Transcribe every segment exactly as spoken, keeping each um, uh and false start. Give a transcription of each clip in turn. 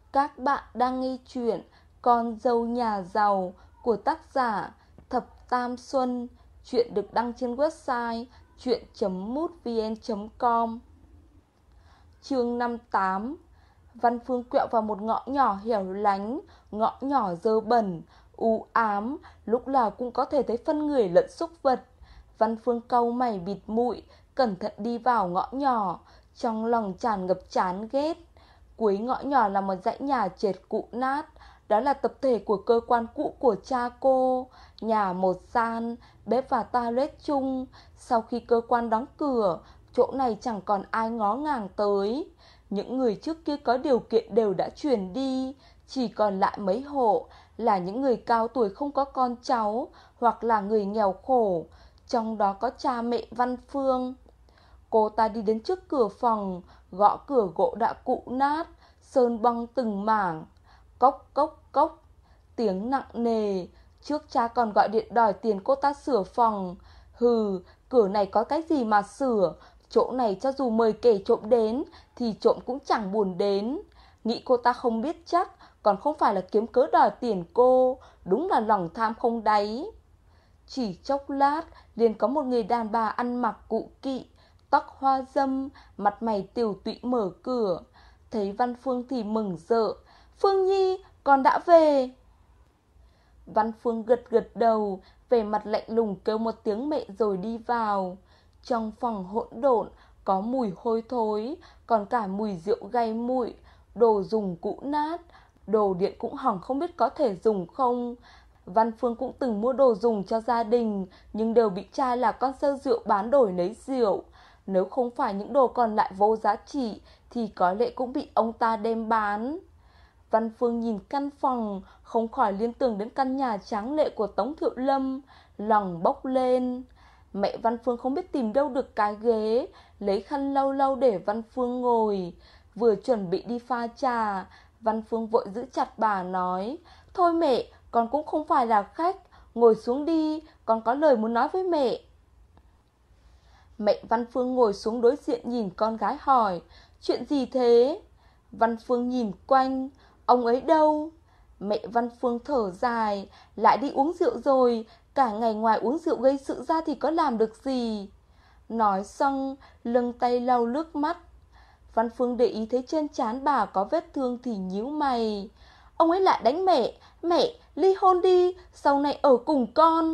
Các bạn đang nghe chuyện Con dâu nhà giàu của tác giả Thập Tam Xuân. Chuyện được đăng trên website chuyện chấm mútvn chấm com. Chương năm mươi tám. Văn Phương quẹo vào một ngõ nhỏ hẻo lánh, ngõ nhỏ dơ bẩn, u ám, lúc nào cũng có thể thấy phân người lẫn súc vật. Văn Phương cau mày bịt mũi, cẩn thận đi vào ngõ nhỏ, trong lòng tràn ngập chán ghét. Cuối ngõ nhỏ là một dãy nhà trệt cũ nát, đó là tập thể của cơ quan cũ của cha cô. Nhà một gian, bếp và toilet chung. Sau khi cơ quan đóng cửa, chỗ này chẳng còn ai ngó ngàng tới. Những người trước kia có điều kiện đều đã chuyển đi, chỉ còn lại mấy hộ là những người cao tuổi không có con cháu, hoặc là người nghèo khổ, trong đó có cha mẹ Văn Phương. Cô ta đi đến trước cửa phòng, gõ cửa gỗ đã cũ nát, sơn băng từng mảng. Cốc cốc cốc, tiếng nặng nề. Trước cha còn gọi điện đòi tiền cô ta sửa phòng. Hừ, cửa này có cái gì mà sửa, chỗ này cho dù mời kẻ trộm đến thì trộm cũng chẳng buồn đến. Nghĩ cô ta không biết chắc, còn không phải là kiếm cớ đòi tiền cô, đúng là lòng tham không đáy. Chỉ chốc lát, liền có một người đàn bà ăn mặc cụ kỵ, tóc hoa dâm, mặt mày tiều tụy mở cửa. Thấy Văn Phương thì mừng rỡ. Phương Nhi, con đã về. Văn Phương gật gật đầu, vẻ mặt lạnh lùng kêu một tiếng mẹ rồi đi vào. Trong phòng hỗn độn, có mùi hôi thối, còn cả mùi rượu gay mũi, đồ dùng cũ nát, đồ điện cũng hỏng không biết có thể dùng không. Văn Phương cũng từng mua đồ dùng cho gia đình, nhưng đều bị cha là con sơ rượu bán đổi lấy rượu. Nếu không phải những đồ còn lại vô giá trị thì có lẽ cũng bị ông ta đem bán. Văn Phương nhìn căn phòng, không khỏi liên tưởng đến căn nhà tráng lệ của Tống Thiệu Lâm, lòng bốc lên. Mẹ Văn Phương không biết tìm đâu được cái ghế, lấy khăn lau lau để Văn Phương ngồi. Vừa chuẩn bị đi pha trà, Văn Phương vội giữ chặt bà nói: Thôi mẹ, con cũng không phải là khách, ngồi xuống đi, con có lời muốn nói với mẹ. Mẹ Văn Phương ngồi xuống đối diện nhìn con gái hỏi: Chuyện gì thế? Văn Phương nhìn quanh: Ông ấy đâu? Mẹ Văn Phương thở dài: Lại đi uống rượu rồi, cả ngày ngoài uống rượu gây sự ra thì có làm được gì. Nói xong, lưng tay lau nước mắt. Văn Phương để ý thấy trên trán bà có vết thương thì nhíu mày. Ông ấy lại đánh mẹ. Mẹ, ly hôn đi, sau này ở cùng con.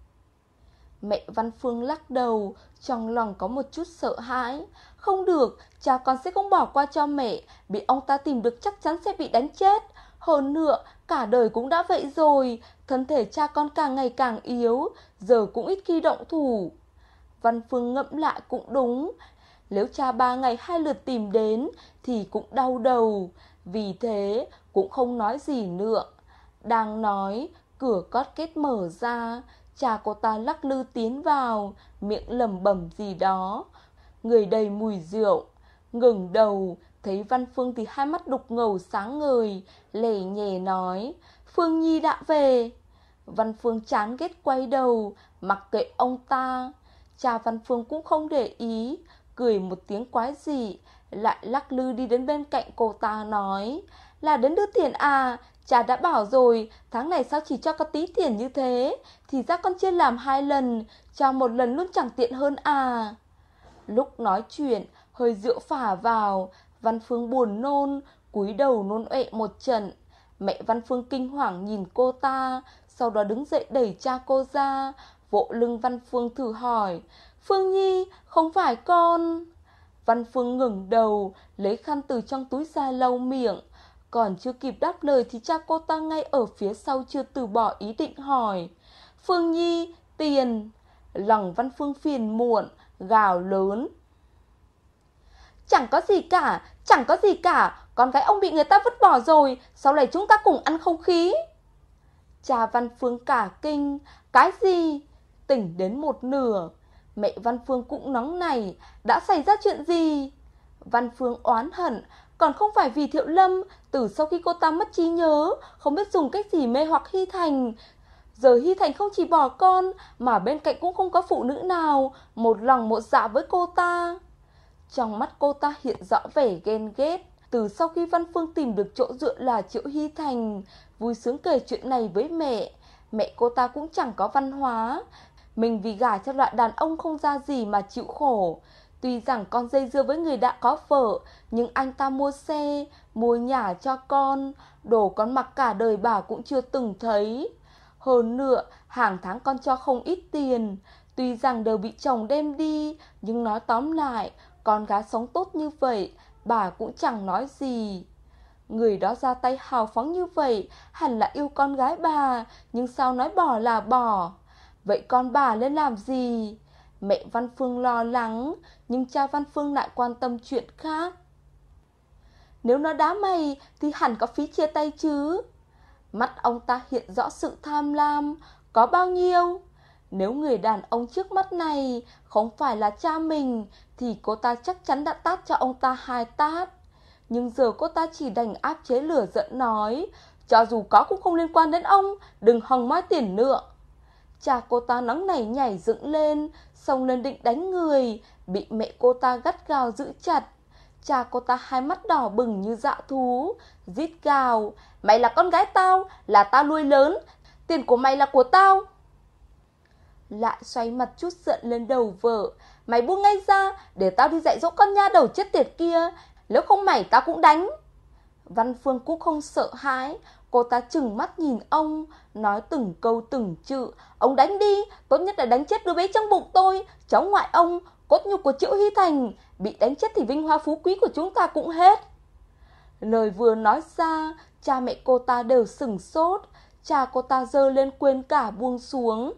Mẹ Văn Phương lắc đầu, trong lòng có một chút sợ hãi. Không được, cha con sẽ không bỏ qua cho mẹ, bị ông ta tìm được chắc chắn sẽ bị đánh chết. Hơn nữa, cả đời cũng đã vậy rồi, thân thể cha con càng ngày càng yếu, giờ cũng ít khi động thủ. Văn Phương ngẫm lại cũng đúng, nếu cha ba ngày hai lượt tìm đến thì cũng đau đầu, vì thế cũng không nói gì nữa. Đang nói, cửa cót két mở ra, cha cô ta lắc lư tiến vào, miệng lẩm bẩm gì đó, người đầy mùi rượu. Ngẩng đầu, thấy Văn Phương thì hai mắt đục ngầu sáng ngời, lè nhè nói: Phương Nhi đã về. Văn Phương chán ghét quay đầu, mặc kệ ông ta. Cha Văn Phương cũng không để ý, cười một tiếng quái dị, lại lắc lư đi đến bên cạnh cô ta nói: Là đến đưa tiền à? Cha đã bảo rồi, tháng này sao chỉ cho có tí tiền như thế, thì ra con chia làm hai lần, cho một lần luôn chẳng tiện hơn à. Lúc nói chuyện, hơi rượu phả vào, Văn Phương buồn nôn, cúi đầu nôn ọe một trận. Mẹ Văn Phương kinh hoàng nhìn cô ta, sau đó đứng dậy đẩy cha cô ra, vỗ lưng Văn Phương thử hỏi: Phương Nhi, không phải con? Văn Phương ngẩng đầu, lấy khăn từ trong túi ra lau miệng. Còn chưa kịp đáp lời thì cha cô ta ngay ở phía sau chưa từ bỏ ý định hỏi: Phương Nhi, tiền. Lòng Văn Phương phiền muộn, gào lớn: Chẳng có gì cả, chẳng có gì cả, con gái ông bị người ta vứt bỏ rồi, sau này chúng ta cùng ăn không khí. Cha Văn Phương cả kinh: Cái gì? Tỉnh đến một nửa. Mẹ Văn Phương cũng nóng nảy: Đã xảy ra chuyện gì? Văn Phương oán hận: Còn không phải vì Thiệu Lâm, từ sau khi cô ta mất trí nhớ, không biết dùng cách gì mê hoặc Hy Thành. Giờ Hy Thành không chỉ bỏ con, mà bên cạnh cũng không có phụ nữ nào một lòng một dạ với cô ta. Trong mắt cô ta hiện rõ vẻ ghen ghét. Từ sau khi Văn Phương tìm được chỗ dựa là Triệu Hy Thành, vui sướng kể chuyện này với mẹ. Mẹ cô ta cũng chẳng có văn hóa. Mình vì gả cho loại đàn ông không ra gì mà chịu khổ. Tuy rằng con dây dưa với người đã có vợ, nhưng anh ta mua xe, mua nhà cho con, đồ con mặc cả đời bà cũng chưa từng thấy. Hơn nữa, hàng tháng con cho không ít tiền. Tuy rằng đều bị chồng đem đi, nhưng nói tóm lại, con gái sống tốt như vậy, bà cũng chẳng nói gì. Người đó ra tay hào phóng như vậy, hẳn là yêu con gái bà, nhưng sao nói bỏ là bỏ. Vậy con bà lên làm gì? Mẹ Văn Phương lo lắng, nhưng cha Văn Phương lại quan tâm chuyện khác. Nếu nó đá mày thì hẳn có phí chia tay chứ. Mắt ông ta hiện rõ sự tham lam. Có bao nhiêu? Nếu người đàn ông trước mắt này không phải là cha mình, thì cô ta chắc chắn đã tát cho ông ta hai tát. Nhưng giờ cô ta chỉ đành áp chế lửa giận nói, cho dù có cũng không liên quan đến ông, đừng hòng moi tiền nữa. Cha cô ta nóng nảy nhảy dựng lên, xông lên định đánh người, bị mẹ cô ta gắt gao giữ chặt. Cha cô ta hai mắt đỏ bừng như dã thú, rít gào, mày là con gái tao, là tao nuôi lớn, tiền của mày là của tao. Lại xoay mặt chút giận lên đầu vợ, mày buông ngay ra, để tao đi dạy dỗ con nha đầu chết tiệt kia, nếu không mày tao cũng đánh. Văn Phương cũng không sợ hãi, cô ta trừng mắt nhìn ông, nói từng câu từng chữ, ông đánh đi, tốt nhất là đánh chết đứa bé trong bụng tôi, cháu ngoại ông, cốt nhục của Triệu Hy Thành, bị đánh chết thì vinh hoa phú quý của chúng ta cũng hết. Lời vừa nói ra, cha mẹ cô ta đều sửng sốt, cha cô ta giơ lên quên cả buông xuống.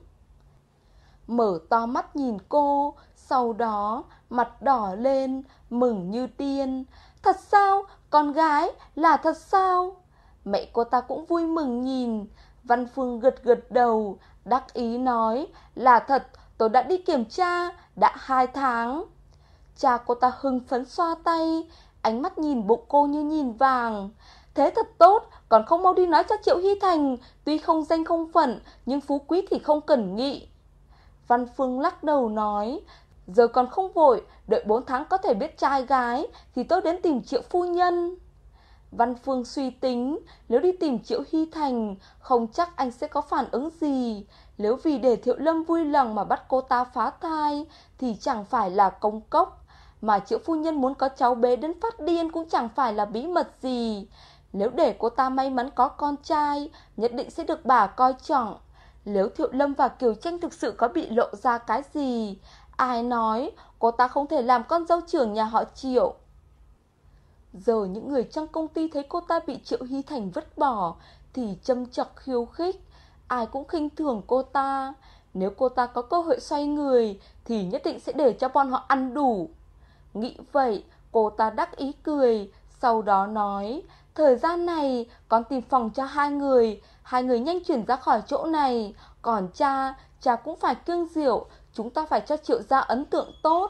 Mở to mắt nhìn cô, sau đó mặt đỏ lên, mừng như điên. Thật sao? Con gái? Là thật sao? Mẹ cô ta cũng vui mừng nhìn. Văn Phương gật gật đầu, đắc ý nói, là thật, tôi đã đi kiểm tra, đã hai tháng. Cha cô ta hưng phấn xoa tay, ánh mắt nhìn bụng cô như nhìn vàng. Thế thật tốt, còn không mau đi nói cho Triệu Hy Thành, tuy không danh không phận, nhưng phú quý thì không cần nghĩ. Văn Phương lắc đầu nói, giờ còn không vội, đợi bốn tháng có thể biết trai gái, thì tôi đến tìm Triệu phu nhân. Văn Phương suy tính, nếu đi tìm Triệu Hy Thành, không chắc anh sẽ có phản ứng gì. Nếu vì để Thiệu Lâm vui lòng mà bắt cô ta phá thai, thì chẳng phải là công cốc. Mà Triệu phu nhân muốn có cháu bé đến phát điên cũng chẳng phải là bí mật gì. Nếu để cô ta may mắn có con trai, nhất định sẽ được bà coi trọng. Nếu Thiệu Lâm và Kiều Tranh thực sự có bị lộ ra cái gì, ai nói cô ta không thể làm con dâu trưởng nhà họ Triệu. Giờ những người trong công ty thấy cô ta bị Triệu Hy Thành vứt bỏ thì châm chọc khiêu khích, ai cũng khinh thường cô ta. Nếu cô ta có cơ hội xoay người thì nhất định sẽ để cho bọn họ ăn đủ. Nghĩ vậy, cô ta đắc ý cười, sau đó nói, thời gian này con tìm phòng cho hai người, hai người nhanh chuyển ra khỏi chỗ này. Còn cha, cha cũng phải kiêng rượu, chúng ta phải cho Triệu gia ấn tượng tốt.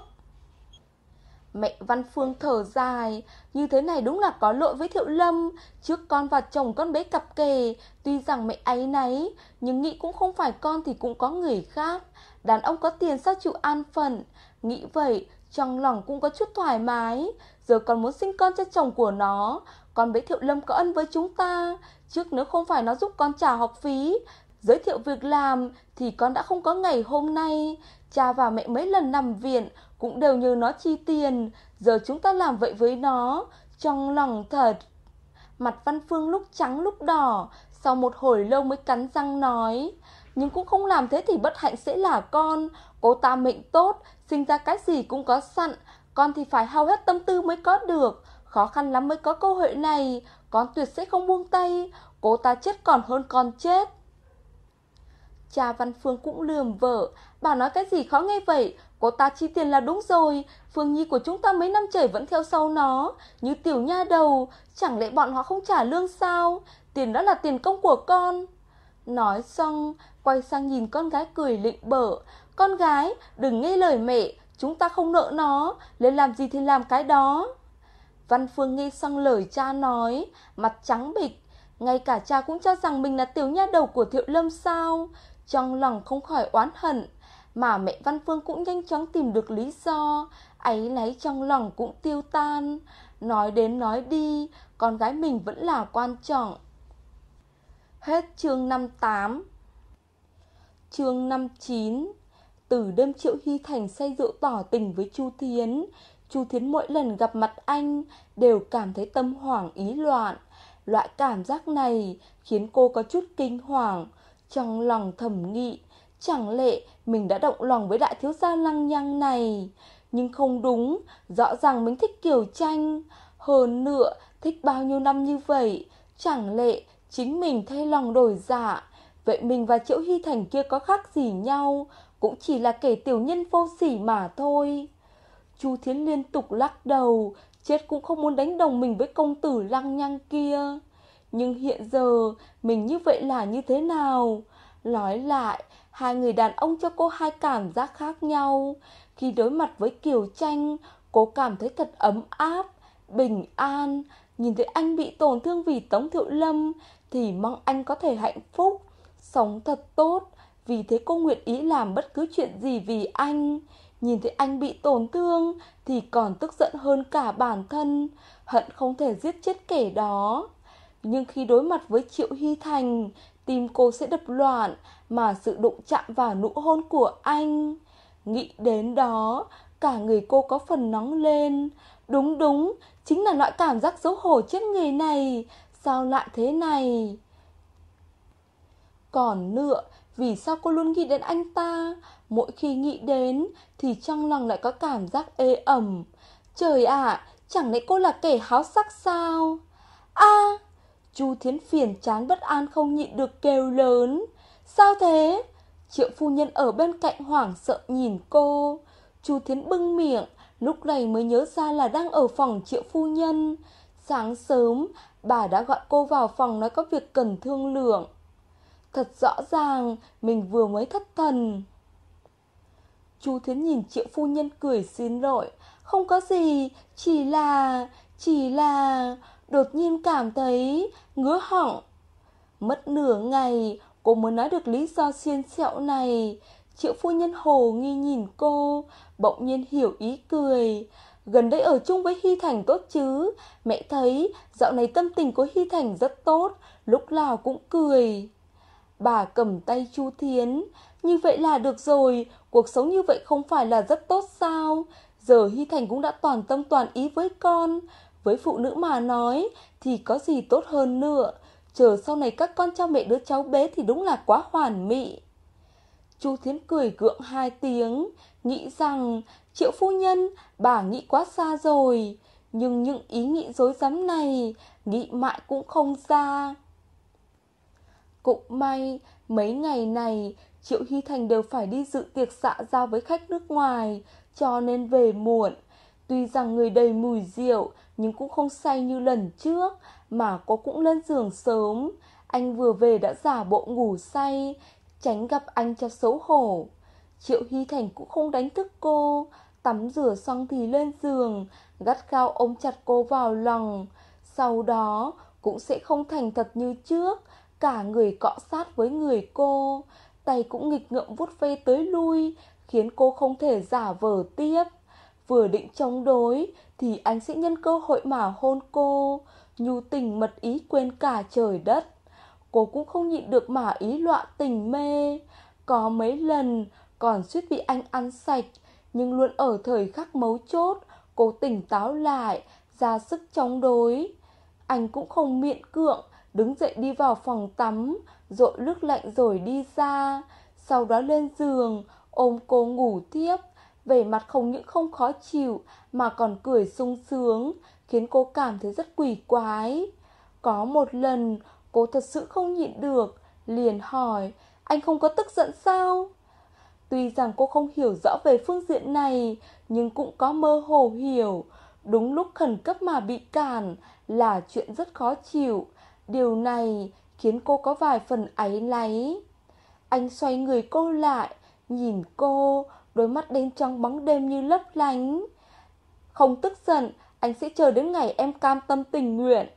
Mẹ Văn Phương thở dài, như thế này đúng là có lỗi với Thiệu Lâm. Trước con và chồng con bé cặp kè, tuy rằng mẹ áy náy, nhưng nghĩ cũng không phải con thì cũng có người khác. Đàn ông có tiền sao chịu an phận. Nghĩ vậy, trong lòng cũng có chút thoải mái. Giờ còn muốn sinh con cho chồng của nó. Con bé Thiệu Lâm có ân với chúng ta. Trước nếu không phải nó giúp con trả học phí, giới thiệu việc làm, thì con đã không có ngày hôm nay. Cha và mẹ mấy lần nằm viện cũng đều nhờ nó chi tiền. Giờ chúng ta làm vậy với nó, trong lòng thật. Mặt Văn Phương lúc trắng lúc đỏ, sau một hồi lâu mới cắn răng nói, nhưng cũng không làm thế thì bất hạnh sẽ là con. Cô ta mệnh tốt, sinh ra cái gì cũng có sẵn, con thì phải hao hết tâm tư mới có được. Khó khăn lắm mới có cơ hội này, con tuyệt sẽ không buông tay. Cô ta chết còn hơn con chết. Cha Văn Phương cũng lườm vợ, bà nói cái gì khó nghe vậy, cô ta chi tiền là đúng rồi. Phương Nhi của chúng ta mấy năm trời vẫn theo sau nó, như tiểu nha đầu, chẳng lẽ bọn họ không trả lương sao? Tiền đó là tiền công của con. Nói xong, quay sang nhìn con gái cười lịnh bở, con gái, đừng nghe lời mẹ, chúng ta không nợ nó, nên làm gì thì làm cái đó. Văn Phương nghe xong lời cha nói, mặt trắng bịch, ngay cả cha cũng cho rằng mình là tiểu nha đầu của Thiệu Lâm sao? Trong lòng không khỏi oán hận, mà mẹ Văn Phương cũng nhanh chóng tìm được lý do, áy náy trong lòng cũng tiêu tan. Nói đến nói đi, con gái mình vẫn là quan trọng. Hết chương năm mươi tám. Chương năm mươi chín. Từ đêm Triệu Hy Thành say rượu tỏ tình với Chu Thiến, Chu Thiến mỗi lần gặp mặt anh đều cảm thấy tâm hoảng ý loạn. Loại cảm giác này khiến cô có chút kinh hoàng, trong lòng thầm nghĩ, chẳng lẽ mình đã động lòng với đại thiếu gia lăng nhăng này. Nhưng không đúng, rõ ràng mình thích Kiều Tranh. Hơn nữa, thích bao nhiêu năm như vậy, chẳng lẽ chính mình thay lòng đổi dạ. Vậy mình và Triệu Hy Thành kia có khác gì nhau, cũng chỉ là kẻ tiểu nhân vô sỉ mà thôi. Chu Thiến liên tục lắc đầu, chết cũng không muốn đánh đồng mình với công tử lăng nhăng kia. Nhưng hiện giờ mình như vậy là như thế nào? Nói lại, hai người đàn ông cho cô hai cảm giác khác nhau. Khi đối mặt với Kiều Tranh, cô cảm thấy thật ấm áp, bình an. Nhìn thấy anh bị tổn thương vì Tống Thiệu Lâm thì mong anh có thể hạnh phúc, sống thật tốt. Vì thế cô nguyện ý làm bất cứ chuyện gì vì anh. Nhìn thấy anh bị tổn thương thì còn tức giận hơn cả bản thân, hận không thể giết chết kẻ đó. Nhưng khi đối mặt với Triệu Hy Thành, tim cô sẽ đập loạn, mà sự đụng chạm vào nụ hôn của anh. Nghĩ đến đó, cả người cô có phần nóng lên. Đúng đúng, chính là loại cảm giác xấu hổ chết người này. Sao lại thế này? Còn nữa, vì sao cô luôn nghĩ đến anh ta? Mỗi khi nghĩ đến thì trong lòng lại có cảm giác ê ẩm. Trời ạ, chẳng lẽ cô là kẻ háo sắc sao? A! Chu Thiến phiền chán bất an không nhịn được kêu lớn. Sao thế? Triệu phu nhân ở bên cạnh hoảng sợ nhìn cô. Chu Thiến bưng miệng, lúc này mới nhớ ra là đang ở phòng Triệu phu nhân. Sáng sớm, bà đã gọi cô vào phòng nói có việc cần thương lượng. Thật rõ ràng, mình vừa mới thất thần. Chu Thiến nhìn Triệu phu nhân cười xin lỗi. Không có gì, chỉ là, chỉ là, đột nhiên cảm thấy ngứa họng. Mất nửa ngày, cô mới nói được lý do xiên xẹo này. Triệu phu nhân hồ nghi nhìn cô, bỗng nhiên hiểu ý cười. Gần đây ở chung với Hy Thành tốt chứ? Mẹ thấy dạo này tâm tình của Hy Thành rất tốt, lúc nào cũng cười. Bà cầm tay Chu Thiến. Như vậy là được rồi, cuộc sống như vậy không phải là rất tốt sao? Giờ Hy Thành cũng đã toàn tâm toàn ý với con. Với phụ nữ mà nói thì có gì tốt hơn nữa. Chờ sau này các con cho mẹ đứa cháu bé thì đúng là quá hoàn mỹ. Chu Thiến cười gượng hai tiếng, nghĩ rằng Triệu phu nhân, bà nghĩ quá xa rồi. Nhưng những ý nghĩ dối rắm này, nghĩ mãi cũng không ra. Cũng may, mấy ngày này, Triệu Hy Thành đều phải đi dự tiệc xã giao với khách nước ngoài, cho nên về muộn. Tuy rằng người đầy mùi rượu, nhưng cũng không say như lần trước, mà cô cũng lên giường sớm. Anh vừa về đã giả bộ ngủ say, tránh gặp anh cho xấu hổ. Triệu Hy Thành cũng không đánh thức cô, tắm rửa xong thì lên giường, gắt gao ôm chặt cô vào lòng. Sau đó cũng sẽ không thành thật như trước, cả người cọ sát với người cô, tay cũng nghịch ngợm vuốt ve tới lui, khiến cô không thể giả vờ tiếp. Vừa định chống đối thì anh sẽ nhân cơ hội mà hôn cô, nhu tình mật ý quên cả trời đất. Cô cũng không nhịn được mà ý loạn tình mê. Có mấy lần còn suýt bị anh ăn sạch, nhưng luôn ở thời khắc mấu chốt cô tỉnh táo lại, ra sức chống đối. Anh cũng không miễn cưỡng, đứng dậy đi vào phòng tắm, dội nước lạnh rồi đi ra. Sau đó lên giường, ôm cô ngủ tiếp. Vẻ mặt không những không khó chịu, mà còn cười sung sướng, khiến cô cảm thấy rất quỷ quái. Có một lần, cô thật sự không nhịn được, liền hỏi, anh không có tức giận sao? Tuy rằng cô không hiểu rõ về phương diện này, nhưng cũng có mơ hồ hiểu. Đúng lúc khẩn cấp mà bị cản là chuyện rất khó chịu. Điều này khiến cô có vài phần áy náy. Anh xoay người cô lại, nhìn cô, đôi mắt đen trong bóng đêm như lấp lánh. Không tức giận, anh sẽ chờ đến ngày em cam tâm tình nguyện.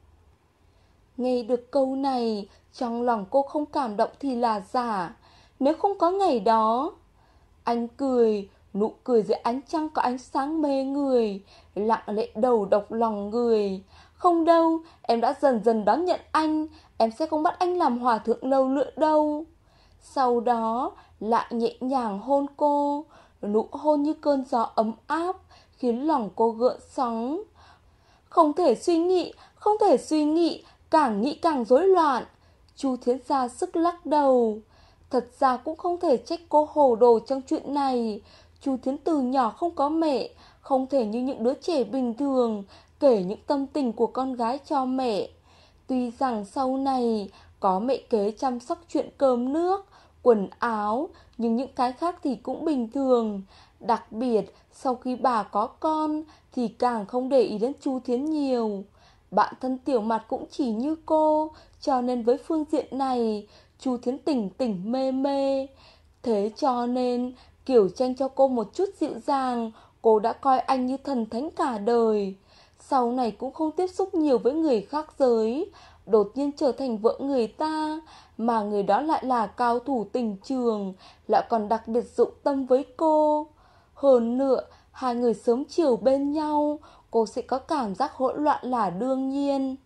Nghe được câu này, trong lòng cô không cảm động thì là giả. Nếu không có ngày đó. Anh cười, Nụ cười dưới ánh trăng có ánh sáng mê người, lặng lẽ đầu độc lòng người. Không đâu, em đã dần dần đón nhận anh, em sẽ không bắt anh làm hòa thượng lâu nữa đâu. Sau đó lại nhẹ nhàng hôn cô, nụ hôn như cơn gió ấm áp, khiến lòng cô gợn sóng. Không thể suy nghĩ, không thể suy nghĩ, càng nghĩ càng rối loạn. Chu Thiến ra sức lắc đầu. Thật ra cũng không thể trách cô hồ đồ trong chuyện này. Chu Thiến từ nhỏ không có mẹ, không thể như những đứa trẻ bình thường kể những tâm tình của con gái cho mẹ. Tuy rằng sau này có mẹ kế chăm sóc chuyện cơm nước, quần áo, nhưng những cái khác thì cũng bình thường. Đặc biệt sau khi bà có con thì càng không để ý đến Chu Thiến nhiều. Bạn thân Tiểu Mạt cũng chỉ như cô, cho nên với phương diện này Chu Thiến tỉnh tỉnh mê mê. Thế cho nên Kiều Tranh cho cô một chút dịu dàng, cô đã coi anh như thần thánh cả đời. Sau này cũng không tiếp xúc nhiều với người khác giới, đột nhiên trở thành vợ người ta, mà người đó lại là cao thủ tình trường, lại còn đặc biệt dụng tâm với cô. Hơn nữa, hai người sớm chiều bên nhau, cô sẽ có cảm giác hỗn loạn là đương nhiên.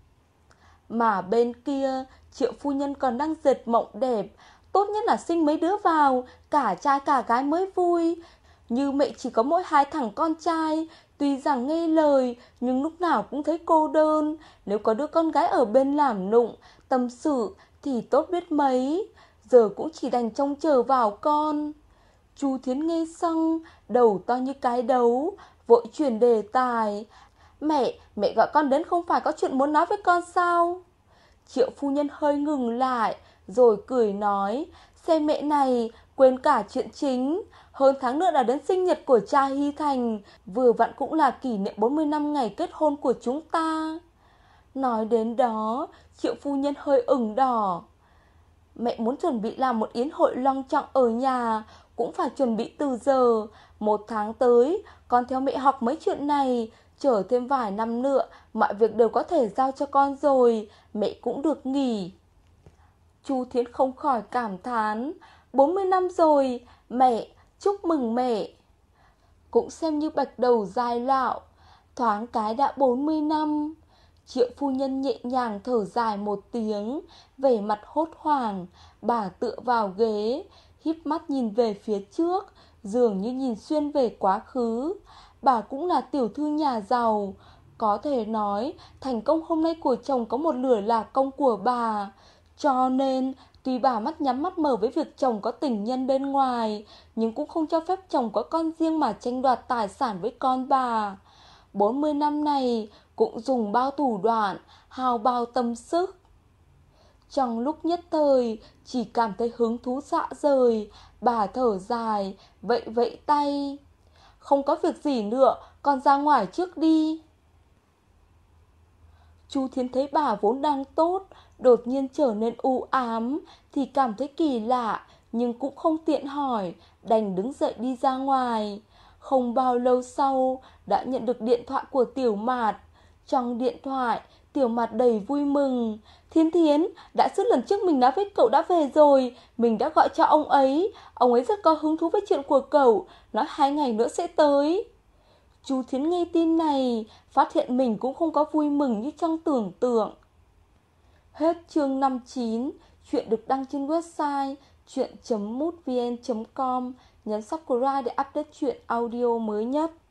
Mà bên kia, Triệu phu nhân còn đang dệt mộng đẹp, tốt nhất là sinh mấy đứa vào, cả trai cả gái mới vui. Như mẹ chỉ có mỗi hai thằng con trai, tuy rằng nghe lời, nhưng lúc nào cũng thấy cô đơn. Nếu có đứa con gái ở bên làm nụng, tâm sự thì tốt biết mấy. Giờ cũng chỉ đành trông chờ vào con. Chu Thiến nghe xong, đầu to như cái đấu, vội chuyển đề tài. Mẹ, mẹ gọi con đến không phải có chuyện muốn nói với con sao? Triệu phu nhân hơi ngừng lại, rồi cười nói, xem mẹ này, quên cả chuyện chính. Hơn tháng nữa đã đến sinh nhật của cha Hy Thành, vừa vặn cũng là kỷ niệm bốn mươi năm ngày kết hôn của chúng ta. Nói đến đó, Triệu phu nhân hơi ửng đỏ. Mẹ muốn chuẩn bị làm một yến hội long trọng ở nhà, cũng phải chuẩn bị từ giờ. Một tháng tới, con theo mẹ học mấy chuyện này, chờ thêm vài năm nữa, mọi việc đều có thể giao cho con rồi, mẹ cũng được nghỉ. Chu Thiến không khỏi cảm thán, bốn mươi năm rồi, mẹ, chúc mừng mẹ. Cũng xem như bạch đầu dài lạo, thoáng cái đã bốn mươi năm. Triệu phu nhân nhẹ nhàng thở dài một tiếng, vẻ mặt hốt hoảng, bà tựa vào ghế, híp mắt nhìn về phía trước, dường như nhìn xuyên về quá khứ. Bà cũng là tiểu thư nhà giàu, có thể nói thành công hôm nay của chồng có một nửa là công của bà. Cho nên tuy bà mắt nhắm mắt mở với việc chồng có tình nhân bên ngoài, nhưng cũng không cho phép chồng có con riêng mà tranh đoạt tài sản với con bà. Bốn mươi năm này cũng dùng bao thủ đoạn, hao bao tâm sức. Trong lúc nhất thời chỉ cảm thấy hứng thú dạ rời, bà thở dài, vẫy vẫy tay. Không có việc gì nữa, con ra ngoài trước đi. Chu Thiến thấy bà vốn đang tốt, đột nhiên trở nên u ám, thì cảm thấy kỳ lạ, nhưng cũng không tiện hỏi, đành đứng dậy đi ra ngoài. Không bao lâu sau, đã nhận được điện thoại của Tiểu Mạt. Trong điện thoại, Tiểu Mạt đầy vui mừng. Thiến Thiến, đã suốt lần trước mình nói với cậu đã về rồi, mình đã gọi cho ông ấy. Ông ấy rất có hứng thú với chuyện của cậu, nói hai ngày nữa sẽ tới. Chu Thiến nghe tin này, phát hiện mình cũng không có vui mừng như trong tưởng tượng. Hết chương năm mươi chín, chuyện được đăng trên website chuyện chấm mútvn chấm com. Nhấn subscribe để update chuyện audio mới nhất.